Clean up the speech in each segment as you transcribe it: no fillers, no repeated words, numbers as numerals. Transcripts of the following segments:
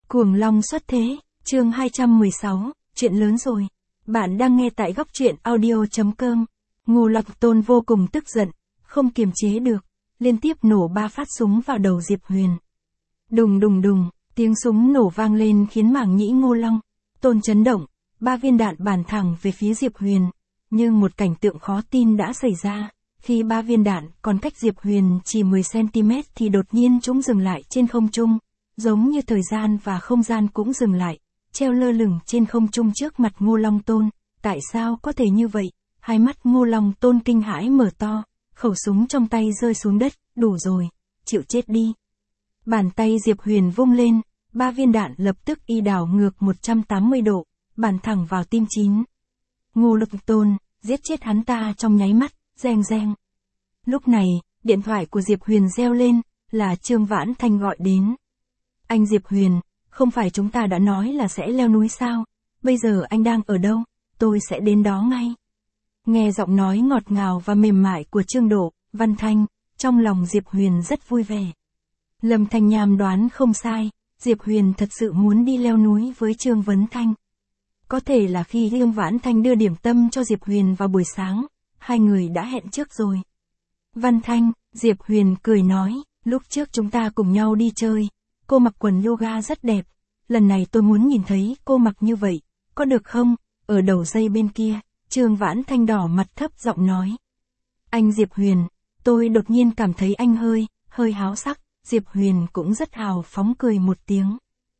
Cuồng long xuất thế, chương 216, chuyện lớn rồi. Bạn đang nghe tại góc truyện audio.com. Ngô Lập Tôn vô cùng tức giận, không kiềm chế được, liên tiếp nổ 3 phát súng vào đầu Diệp Huyền. Đùng đùng đùng, tiếng súng nổ vang lên khiến mảng nhĩ Ngô Long Tôn chấn động, 3 viên đạn bắn thẳng về phía Diệp Huyền. Nhưng một cảnh tượng khó tin đã xảy ra, khi 3 viên đạn còn cách Diệp Huyền chỉ 10cm thì đột nhiên chúng dừng lại trên không trung. Giống như thời gian và không gian cũng dừng lại, treo lơ lửng trên không trung trước mặt Ngô Long Tôn. Tại sao có thể như vậy? Hai mắt Ngô Long Tôn kinh hãi mở to, khẩu súng trong tay rơi xuống đất, đủ rồi, chịu chết đi. Bàn tay Diệp Huyền vung lên, 3 viên đạn lập tức y đảo ngược 180 độ, bắn thẳng vào tim Chín. Ngô Lập Tôn, giết chết hắn ta trong nháy mắt, reng reng. Lúc này, điện thoại của Diệp Huyền reo lên, là Trương Vãn Thanh gọi đến. Anh Diệp Huyền, không phải chúng ta đã nói là sẽ leo núi sao? Bây giờ anh đang ở đâu? Tôi sẽ đến đó ngay. Nghe giọng nói ngọt ngào và mềm mại của Trương Độ, Văn Thanh, trong lòng Diệp Huyền rất vui vẻ. Lâm Thanh Nham đoán không sai, Diệp Huyền thật sự muốn đi leo núi với Trương Vấn Thanh. Có thể là khi Trương Vãn Thanh đưa điểm tâm cho Diệp Huyền vào buổi sáng, hai người đã hẹn trước rồi. Văn Thanh, Diệp Huyền cười nói, lúc trước chúng ta cùng nhau đi chơi. Cô mặc quần yoga rất đẹp, lần này tôi muốn nhìn thấy cô mặc như vậy, có được không? Ở đầu dây bên kia, Trương Vãn Thanh đỏ mặt thấp giọng nói. Anh Diệp Huyền, tôi đột nhiên cảm thấy anh hơi háo sắc, Diệp Huyền cũng rất hào phóng cười một tiếng.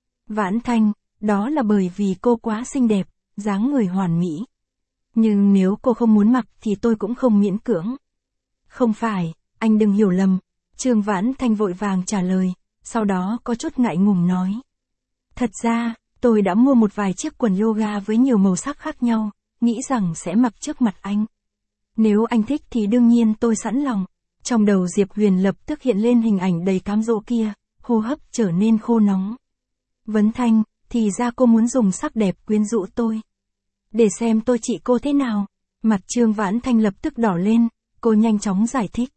Vãn Thanh, đó là bởi vì cô quá xinh đẹp, dáng người hoàn mỹ. Nhưng nếu cô không muốn mặc thì tôi cũng không miễn cưỡng. Không phải, anh đừng hiểu lầm, Trương Vãn Thanh vội vàng trả lời. Sau đó có chút ngại ngùng nói. Thật ra, tôi đã mua một vài chiếc quần yoga với nhiều màu sắc khác nhau, nghĩ rằng sẽ mặc trước mặt anh. Nếu anh thích thì đương nhiên tôi sẵn lòng. Trong đầu Diệp Huyền lập tức hiện lên hình ảnh đầy cám dỗ kia, hô hấp trở nên khô nóng. Vấn Thanh, thì ra cô muốn dùng sắc đẹp quyến rũ tôi. Để xem tôi trị cô thế nào. Mặt Trương Vãn Thanh lập tức đỏ lên, cô nhanh chóng giải thích.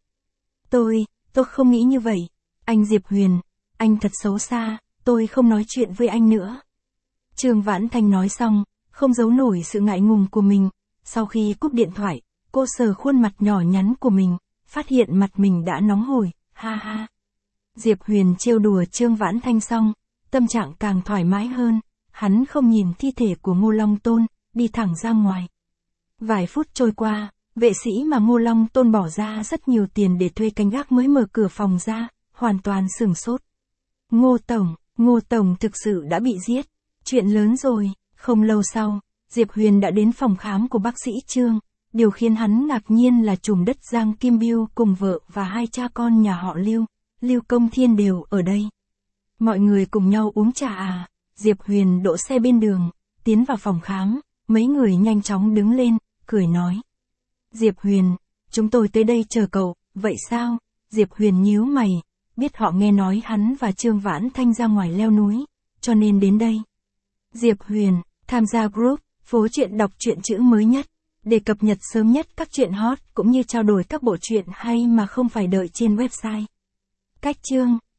Tôi không nghĩ như vậy. Anh Diệp Huyền, anh thật xấu xa, tôi không nói chuyện với anh nữa. Trương Vãn Thanh nói xong, không giấu nổi sự ngại ngùng của mình. Sau khi cúp điện thoại, cô sờ khuôn mặt nhỏ nhắn của mình, phát hiện mặt mình đã nóng hổi, ha ha. Diệp Huyền trêu đùa Trương Vãn Thanh xong, tâm trạng càng thoải mái hơn, hắn không nhìn thi thể của Ngô Long Tôn, đi thẳng ra ngoài. Vài phút trôi qua, vệ sĩ mà Ngô Long Tôn bỏ ra rất nhiều tiền để thuê canh gác mới mở cửa phòng ra, hoàn toàn sửng sốt. Ngô Tổng thực sự đã bị giết. Chuyện lớn rồi. Không lâu sau, Diệp Huyền đã đến phòng khám của bác sĩ Trương. Điều khiến hắn ngạc nhiên là trùm đất Giang Kim Biêu cùng vợ và hai cha con nhà họ Lưu Công Thiên đều ở đây. Mọi người cùng nhau uống trà à. Diệp Huyền đỗ xe bên đường, tiến vào phòng khám, mấy người nhanh chóng đứng lên, cười nói. Diệp Huyền, chúng tôi tới đây chờ cậu, vậy sao? Diệp Huyền nhíu mày. Biết họ nghe nói hắn và Trương Vãn Thanh ra ngoài leo núi, cho nên đến đây. Diệp Huyền, tham gia group, phố truyện đọc truyện chữ mới nhất, để cập nhật sớm nhất các truyện hot cũng như trao đổi các bộ truyện hay mà không phải đợi trên website. Cách chương,